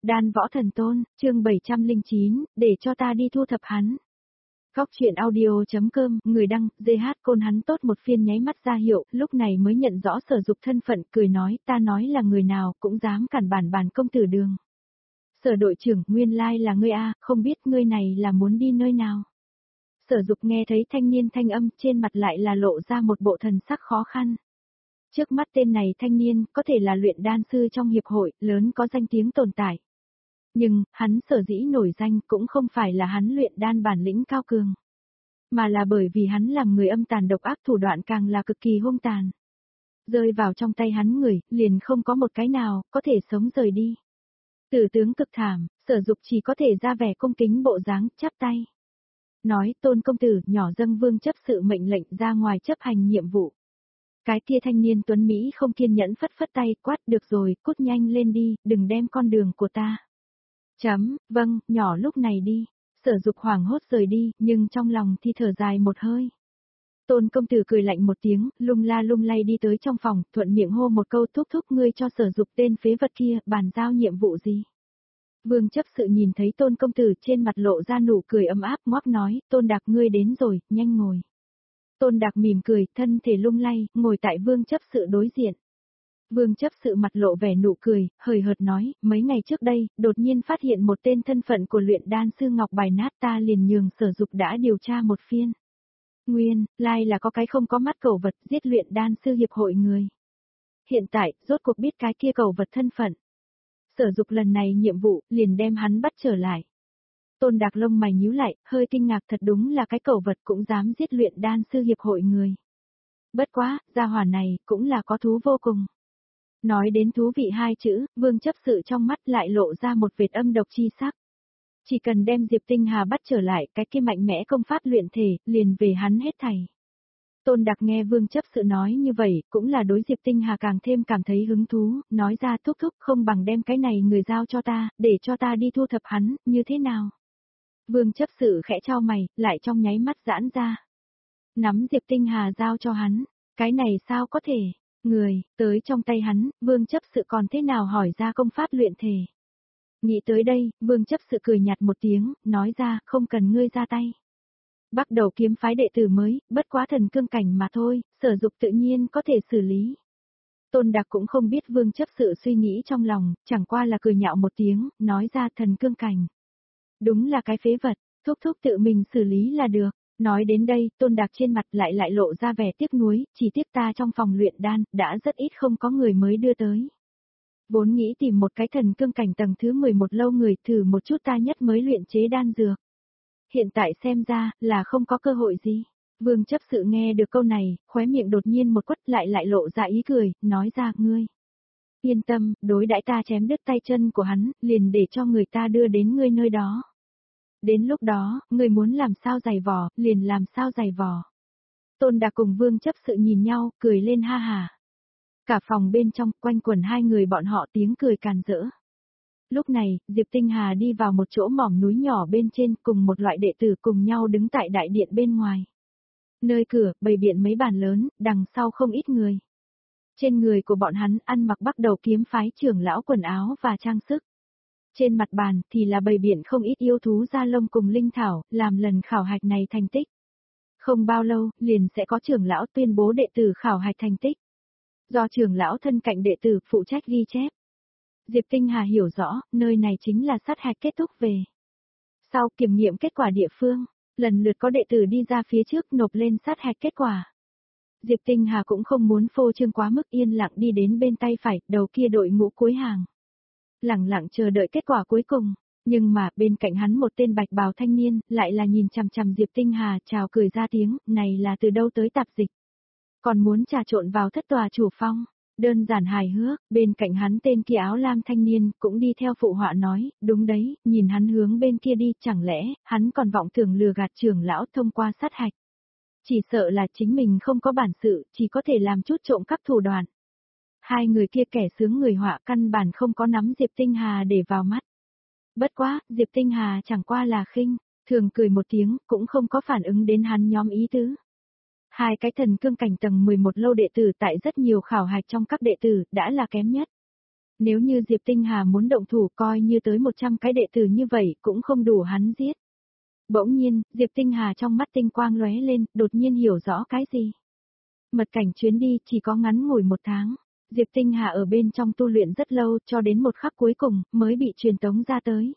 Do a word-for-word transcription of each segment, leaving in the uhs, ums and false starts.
Đan Võ Thần Tôn, chương bảy trăm lẻ chín, để cho ta đi thu thập hắn. Góc truyện audio.com, người đăng, giê hát Côn hắn tốt một phiên nháy mắt ra hiệu, lúc này mới nhận rõ Sở Dục thân phận, cười nói, ta nói là người nào, cũng dám cản bản bản công tử đường. Sở đội trưởng, nguyên lai là ngươi a, không biết ngươi này là muốn đi nơi nào. Sở Dục nghe thấy thanh niên thanh âm, trên mặt lại là lộ ra một bộ thần sắc khó khăn. Trước mắt tên này thanh niên, có thể là luyện đan sư trong hiệp hội, lớn có danh tiếng tồn tại. Nhưng, hắn sở dĩ nổi danh cũng không phải là hắn luyện đan bản lĩnh cao cường. Mà là bởi vì hắn làm người âm tàn độc ác, thủ đoạn càng là cực kỳ hung tàn. Rơi vào trong tay hắn người, liền không có một cái nào, có thể sống rời đi. Tử tướng cực thảm, Sở Dục chỉ có thể ra vẻ cung kính bộ dáng, chắp tay. Nói, Tôn công tử, nhỏ dâng vương chấp sự mệnh lệnh ra ngoài chấp hành nhiệm vụ. Cái kia thanh niên tuấn Mỹ không kiên nhẫn phất phất tay, quát, được rồi, cút nhanh lên đi, đừng đem con đường của ta. Chấm, vâng, nhỏ lúc này đi. Sở Dục hoảng hốt rời đi, nhưng trong lòng thì thở dài một hơi. Tôn công tử cười lạnh một tiếng, lung la lung lay đi tới trong phòng, thuận miệng hô một câu, thúc thúc ngươi cho Sở Dục tên phế vật kia, bàn giao nhiệm vụ gì. Vương chấp sự nhìn thấy Tôn công tử trên mặt lộ ra nụ cười ấm áp, ngoắc nói, Tôn Đạc ngươi đến rồi, nhanh ngồi. Tôn Đạc mỉm cười, thân thể lung lay, ngồi tại vương chấp sự đối diện. Vương chấp sự mặt lộ vẻ nụ cười, hời hợt nói, mấy ngày trước đây, đột nhiên phát hiện một tên thân phận của luyện đan sư Ngọc Bài Nát, ta liền nhường Sở Dục đã điều tra một phiên. Nguyên, lai là có cái không có mắt cẩu vật giết luyện đan sư hiệp hội người. Hiện tại, rốt cuộc biết cái kia cẩu vật thân phận. Sở Dục lần này nhiệm vụ, liền đem hắn bắt trở lại. Tôn Đạc lông mày nhíu lại, hơi kinh ngạc, thật đúng là cái cẩu vật cũng dám giết luyện đan sư hiệp hội người. Bất quá, gia hỏa này, cũng là có thú vô cùng. Nói đến thú vị hai chữ, vương chấp sự trong mắt lại lộ ra một vệt âm độc chi sắc. Chỉ cần đem Diệp Tinh Hà bắt trở lại, cái kia mạnh mẽ công pháp luyện thể, liền về hắn hết thảy. Tôn Đạc nghe vương chấp sự nói như vậy, cũng là đối Diệp Tinh Hà càng thêm cảm thấy hứng thú, nói ra thúc thúc không bằng đem cái này người giao cho ta, để cho ta đi thu thập hắn, như thế nào? Vương chấp sự khẽ trao mày, lại trong nháy mắt giãn ra. Nắm Diệp Tinh Hà giao cho hắn, cái này sao có thể, người, tới trong tay hắn, vương chấp sự còn thế nào hỏi ra công pháp luyện thể. Nghĩ tới đây, vương chấp sự cười nhạt một tiếng, nói ra, không cần ngươi ra tay. Bắt đầu kiếm phái đệ tử mới, bất quá thần cương cảnh mà thôi, Sở Dục tự nhiên có thể xử lý. Tôn Đạc cũng không biết vương chấp sự suy nghĩ trong lòng, chẳng qua là cười nhạo một tiếng, nói ra thần cương cảnh. Đúng là cái phế vật, thúc thúc tự mình xử lý là được. Nói đến đây, Tôn Đạc trên mặt lại lại lộ ra vẻ tiếc nuối, chỉ tiếc ta trong phòng luyện đan, đã rất ít không có người mới đưa tới. Vốn nghĩ tìm một cái thần cương cảnh tầng thứ mười một lâu người thử một chút ta nhất mới luyện chế đan dược. Hiện tại xem ra, là không có cơ hội gì. Vương chấp sự nghe được câu này, khóe miệng đột nhiên một quất lại lại lộ ra ý cười, nói ra, ngươi. Yên tâm, đối đãi ta chém đứt tay chân của hắn, liền để cho người ta đưa đến ngươi nơi đó. Đến lúc đó, ngươi muốn làm sao giày vò, liền làm sao giày vò. Tôn Đạc cùng vương chấp sự nhìn nhau, cười lên ha hà. Cả phòng bên trong, quanh quẩn hai người bọn họ tiếng cười càn rỡ. Lúc này, Diệp Tinh Hà đi vào một chỗ mỏm núi nhỏ bên trên, cùng một loại đệ tử cùng nhau đứng tại đại điện bên ngoài. Nơi cửa, bày biện mấy bàn lớn, đằng sau không ít người. Trên người của bọn hắn ăn mặc bắt đầu kiếm phái trưởng lão quần áo và trang sức. Trên mặt bàn thì là bày biện không ít yêu thú da lông cùng linh thảo, làm lần khảo hạch này thành tích. Không bao lâu, liền sẽ có trưởng lão tuyên bố đệ tử khảo hạch thành tích. Do trưởng lão thân cạnh đệ tử phụ trách ghi chép. Diệp Tinh Hà hiểu rõ, nơi này chính là sát hạch kết thúc về. Sau kiểm nghiệm kết quả địa phương, lần lượt có đệ tử đi ra phía trước nộp lên sát hạch kết quả. Diệp Tinh Hà cũng không muốn phô trương quá mức, yên lặng đi đến bên tay phải, đầu kia đội ngũ cuối hàng. Lặng lặng chờ đợi kết quả cuối cùng, nhưng mà bên cạnh hắn một tên bạch bào thanh niên, lại là nhìn chằm chằm Diệp Tinh Hà, chào cười ra tiếng, này là từ đâu tới tạp dịch. Còn muốn trà trộn vào thất tòa chủ phong. Đơn giản hài hước, bên cạnh hắn tên kia áo lam thanh niên, cũng đi theo phụ họa nói, đúng đấy, nhìn hắn hướng bên kia đi, chẳng lẽ, hắn còn vọng tưởng lừa gạt trưởng lão thông qua sát hạch. Chỉ sợ là chính mình không có bản sự, chỉ có thể làm chút trộm cắp thủ đoạn. Hai người kia kẻ sướng người họa căn bản không có nắm Diệp Tinh Hà để vào mắt. Bất quá, Diệp Tinh Hà chẳng qua là khinh, thường cười một tiếng, cũng không có phản ứng đến hắn nhóm ý tứ. Hai cái thần cương cảnh tầng mười một lâu đệ tử tại rất nhiều khảo hạch trong các đệ tử đã là kém nhất. Nếu như Diệp Tinh Hà muốn động thủ coi như tới một trăm cái đệ tử như vậy cũng không đủ hắn giết. Bỗng nhiên, Diệp Tinh Hà trong mắt tinh quang lóe lên, đột nhiên hiểu rõ cái gì. Mật cảnh chuyến đi chỉ có ngắn ngủi một tháng. Diệp Tinh Hà ở bên trong tu luyện rất lâu cho đến một khắc cuối cùng mới bị truyền tống ra tới.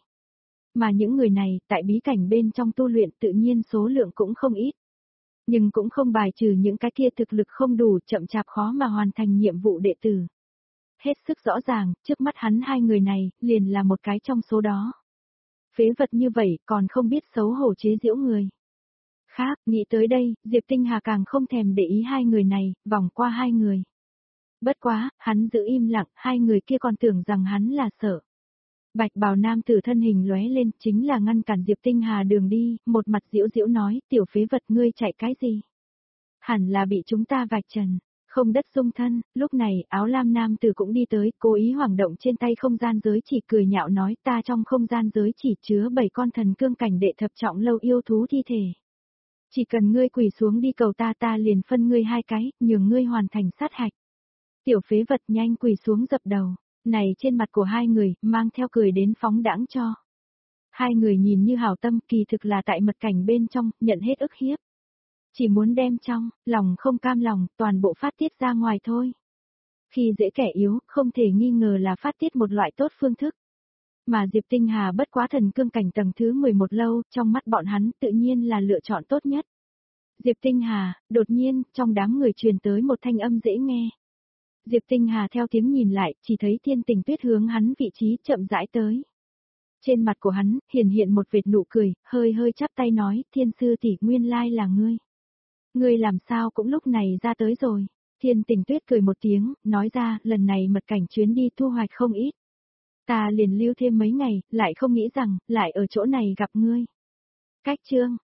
Mà những người này tại bí cảnh bên trong tu luyện tự nhiên số lượng cũng không ít. Nhưng cũng không bài trừ những cái kia thực lực không đủ chậm chạp khó mà hoàn thành nhiệm vụ đệ tử. Hết sức rõ ràng, trước mắt hắn hai người này liền là một cái trong số đó. Phế vật như vậy còn không biết xấu hổ chế giễu người. Khác, nghĩ tới đây, Diệp Tinh Hà càng không thèm để ý hai người này, vòng qua hai người. Bất quá, hắn giữ im lặng, hai người kia còn tưởng rằng hắn là sợ. Bạch bào nam tử thân hình lóe lên, chính là ngăn cản Diệp Tinh Hà đường đi, một mặt giễu giễu nói, tiểu phế vật ngươi chạy cái gì? Hẳn là bị chúng ta vạch trần, không đất dung thân, lúc này áo lam nam tử cũng đi tới, cố ý hoảng động trên tay không gian giới chỉ cười nhạo nói ta trong không gian giới chỉ chứa bảy con thần cương cảnh đệ thập trọng lâu yêu thú thi thể. Chỉ cần ngươi quỳ xuống đi cầu ta ta liền phân ngươi hai cái, nhường ngươi hoàn thành sát hạch. Tiểu phế vật nhanh quỳ xuống dập đầu, này trên mặt của hai người, mang theo cười đến phóng đãng cho. Hai người nhìn như hảo tâm kỳ thực là tại mật cảnh bên trong, nhận hết ức hiếp. Chỉ muốn đem trong, lòng không cam lòng, toàn bộ phát tiết ra ngoài thôi. Khi dễ kẻ yếu, không thể nghi ngờ là phát tiết một loại tốt phương thức. Mà Diệp Tinh Hà bất quá thần cương cảnh tầng thứ mười một lâu, trong mắt bọn hắn tự nhiên là lựa chọn tốt nhất. Diệp Tinh Hà, đột nhiên, trong đám người truyền tới một thanh âm dễ nghe. Diệp Tinh Hà theo tiếng nhìn lại, chỉ thấy Thiên Tình Tuyết hướng hắn vị trí chậm rãi tới. Trên mặt của hắn, hiển hiện một vệt nụ cười, hơi hơi chắp tay nói, Thiên sư tỷ nguyên lai là ngươi. Ngươi làm sao cũng lúc này ra tới rồi. Thiên Tình Tuyết cười một tiếng, nói ra, lần này mật cảnh chuyến đi thu hoạch không ít. Ta liền lưu thêm mấy ngày, lại không nghĩ rằng, lại ở chỗ này gặp ngươi. Cách chương,